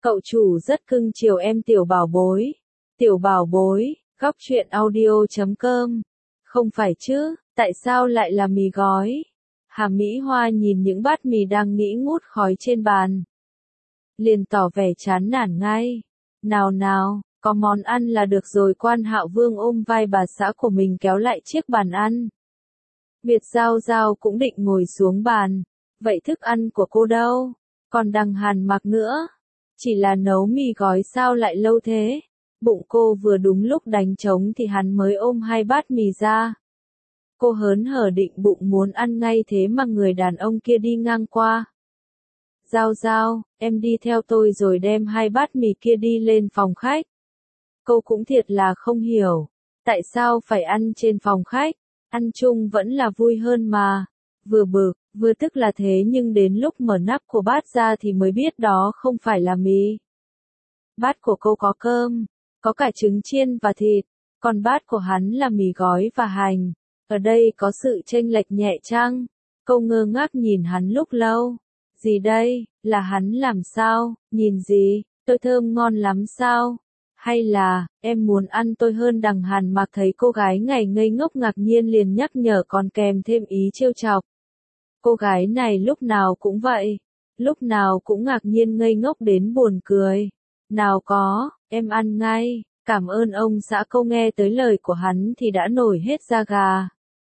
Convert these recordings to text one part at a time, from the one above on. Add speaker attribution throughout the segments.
Speaker 1: Cậu chủ rất cưng chiều em tiểu bảo bối. Tiểu bảo bối, góc truyện audio.com. Không phải chứ, tại sao lại là mì gói? Hà Mỹ Hoa nhìn những bát mì đang nghi ngút khói trên bàn, liền tỏ vẻ chán nản ngay. Nào nào, có món ăn là được rồi. Quan Hạo Vương ôm vai bà xã của mình kéo lại chiếc bàn ăn. Việt Giao Giao cũng định ngồi xuống bàn. Vậy thức ăn của cô đâu? Còn đằng Hàn Mặc nữa. Chỉ là nấu mì gói sao lại lâu thế? Bụng cô vừa đúng lúc đánh trống thì hắn mới ôm hai bát mì ra. Cô hớn hở định bụng muốn ăn ngay, thế mà người đàn ông kia đi ngang qua. Giao Giao, em đi theo tôi rồi đem hai bát mì kia đi lên phòng khách. Cô cũng thiệt là không hiểu. Tại sao phải ăn trên phòng khách? Ăn chung vẫn là vui hơn mà. Vừa bực, vừa tức là thế, nhưng đến lúc mở nắp của bát ra thì mới biết đó không phải là mì. Bát của cô có cơm, có cả trứng chiên và thịt, còn bát của hắn là mì gói và hành. Ở đây có sự chênh lệch nhẹ chăng? Cô ngơ ngác nhìn hắn lúc lâu. Gì đây, là hắn làm sao? Nhìn gì, tôi thơm ngon lắm sao? Hay là, em muốn ăn tôi hơn? Đằng Hàn Mặc thấy cô gái ngày ngây ngốc ngạc nhiên liền nhắc nhở, còn kèm thêm ý trêu chọc. Cô gái này lúc nào cũng vậy, lúc nào cũng ngạc nhiên ngây ngốc đến buồn cười. Nào có, em ăn ngay, cảm ơn ông xã. Câu nghe tới lời của hắn thì đã nổi hết da gà.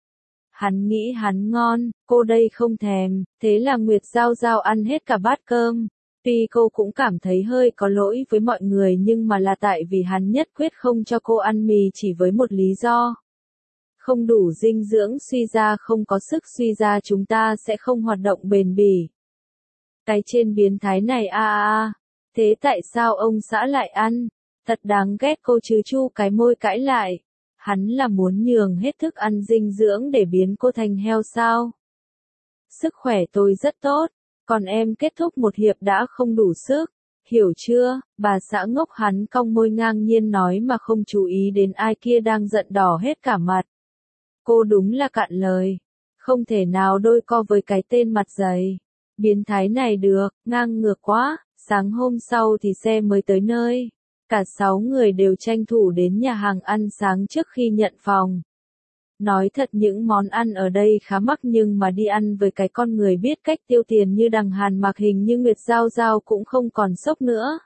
Speaker 1: Hắn nghĩ hắn ngon, cô đây không thèm, thế là Nguyệt Giao Giao ăn hết cả bát cơm. Tuy cô cũng cảm thấy hơi có lỗi với mọi người, nhưng mà là tại vì hắn nhất quyết không cho cô ăn mì chỉ với một lý do. Không đủ dinh dưỡng, suy ra không có sức, suy ra chúng ta sẽ không hoạt động bền bỉ. Cái trên biến thái này thế tại sao ông xã lại ăn? Thật đáng ghét. Cô chứ chu cái môi cãi lại. Hắn là muốn nhường hết thức ăn dinh dưỡng để biến cô thành heo sao? Sức khỏe tôi rất tốt, còn em kết thúc một hiệp đã không đủ sức, hiểu chưa? Bà xã ngốc. Hắn cong môi ngang nhiên nói mà không chú ý đến ai kia đang giận đỏ hết cả mặt. Cô đúng là cạn lời, không thể nào đôi co với cái tên mặt dày biến thái này được, ngang ngược quá. Sáng hôm sau thì xe mới tới nơi. Cả 6 người đều tranh thủ đến nhà hàng ăn sáng trước khi nhận phòng. Nói thật, những món ăn ở đây khá mắc, nhưng mà đi ăn với cái con người biết cách tiêu tiền như đằng Hàn Mặc, hình như Nguyệt Giao Giao cũng không còn sốc nữa.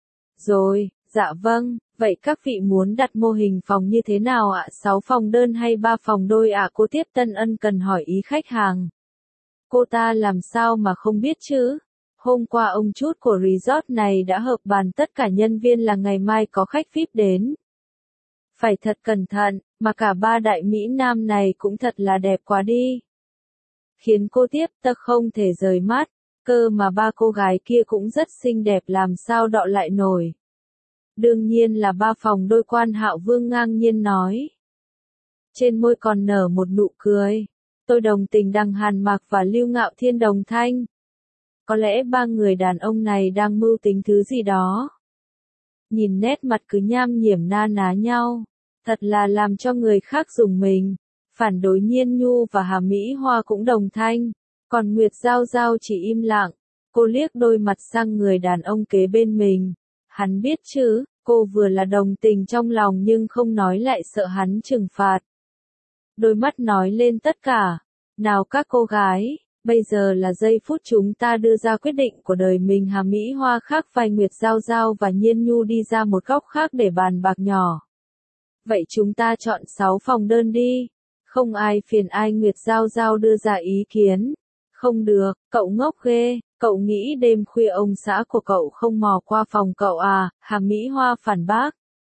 Speaker 1: Rồi, dạ vâng, vậy các vị muốn đặt mô hình phòng như thế nào ạ? 6 phòng đơn hay 3 phòng đôi ạ? Cô tiếp tân ân cần hỏi ý khách hàng. Cô ta làm sao mà không biết chứ? Hôm qua ông chút của resort này đã họp bàn tất cả nhân viên là ngày mai có khách VIP đến. Phải thật cẩn thận, mà cả ba đại Mỹ Nam này cũng thật là đẹp quá đi. Khiến cô tiếp tân không thể rời mắt, cơ mà ba cô gái kia cũng rất xinh đẹp, làm sao đọ lại nổi. Đương nhiên là 3 phòng đôi. Quan Hạo Vương ngang nhiên nói. Trên môi còn nở một nụ cười. Tôi đồng tình đằng Hàn Mặc và Lưu Ngạo Thiên đồng thanh. Có lẽ 3 người đàn ông này đang mưu tính thứ gì đó. Nhìn nét mặt cứ nham nhiểm na ná nhau, thật là làm cho người khác rùng mình. Phản đối Nhiên Nhu và Hà Mỹ Hoa cũng đồng thanh, còn Nguyệt Giao Giao chỉ im lặng. Cô liếc đôi mặt sang người đàn ông kế bên mình. Hắn biết chứ, cô vừa là đồng tình trong lòng nhưng không nói, lại sợ hắn trừng phạt. Đôi mắt nói lên tất cả. Nào các cô gái, bây giờ là giây phút chúng ta đưa ra quyết định của đời mình. Hà Mỹ Hoa khác vai Nguyệt Giao Giao và Nhiên Nhu đi ra một góc khác để bàn bạc nhỏ. Vậy chúng ta chọn 6 phòng đơn đi. Không ai phiền ai. Nguyệt Giao Giao đưa ra ý kiến. Không được, cậu ngốc ghê. Cậu nghĩ đêm khuya ông xã của cậu không mò qua phòng cậu à? Hà Mỹ Hoa phản bác.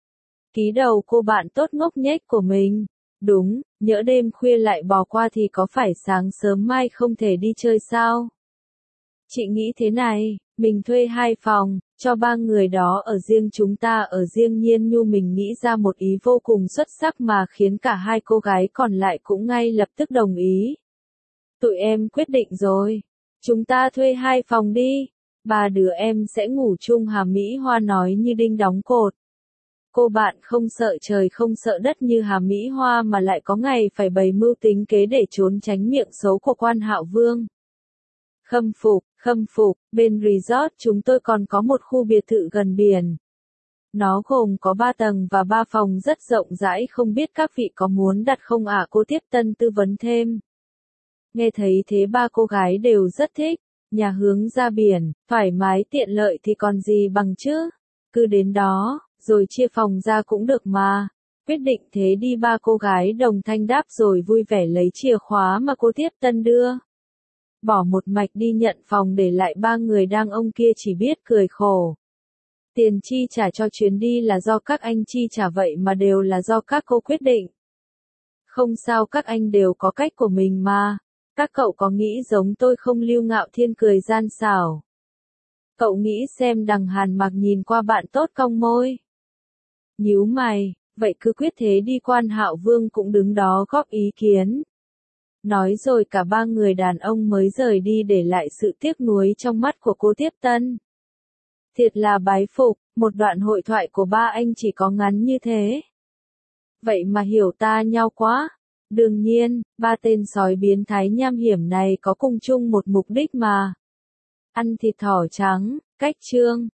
Speaker 1: Ký đầu cô bạn tốt ngốc nghếch của mình. Đúng, nhỡ đêm khuya lại bỏ qua thì có phải sáng sớm mai không thể đi chơi sao? Chị nghĩ thế này, mình thuê 2 phòng, cho 3 người đó ở riêng, chúng ta ở riêng. Nhiên Nhu mình nghĩ ra một ý vô cùng xuất sắc mà khiến cả 2 cô gái còn lại cũng ngay lập tức đồng ý. Tụi em quyết định rồi, chúng ta thuê 2 phòng đi, 3 đứa em sẽ ngủ chung. Hà Mỹ Hoa nói như đinh đóng cột. Cô bạn không sợ trời không sợ đất như Hà Mỹ Hoa mà lại có ngày phải bày mưu tính kế để trốn tránh miệng xấu của Quan Hạo Vương. Khâm phục, bên resort chúng tôi còn có một khu biệt thự gần biển. Nó gồm có 3 tầng và 3 phòng rất rộng rãi, không biết các vị có muốn đặt không ạ? Cô tiếp tân tư vấn thêm. Nghe thấy thế ba cô gái đều rất thích, nhà hướng ra biển, thoải mái tiện lợi thì còn gì bằng chứ. Cứ đến đó, rồi chia phòng ra cũng được mà. Quyết định thế đi, ba cô gái đồng thanh đáp rồi vui vẻ lấy chìa khóa mà cô tiếp tân đưa. Bỏ một mạch đi nhận phòng, để lại ba người đang ông kia chỉ biết cười khổ. Tiền chi trả cho chuyến đi là do các anh chi trả, vậy mà đều là do các cô quyết định. Không sao, các anh đều có cách của mình mà. Các cậu có nghĩ giống tôi không? Lưu Ngạo Thiên cười gian xảo. Cậu nghĩ xem. Đằng Hàn Mặc nhìn qua bạn tốt cong môi. Nhíu mày, vậy cứ quyết thế đi. Quan Hạo Vương cũng đứng đó góp ý kiến. Nói rồi cả ba người đàn ông mới rời đi, để lại sự tiếc nuối trong mắt của cô tiếp tân. Thiệt là bái phục, một đoạn hội thoại của ba anh chỉ có ngắn như thế. Vậy mà hiểu ta nhau quá. Đương nhiên, ba tên sói biến thái nham hiểm này có cùng chung một mục đích mà. Ăn thịt thỏ trắng, cách chương.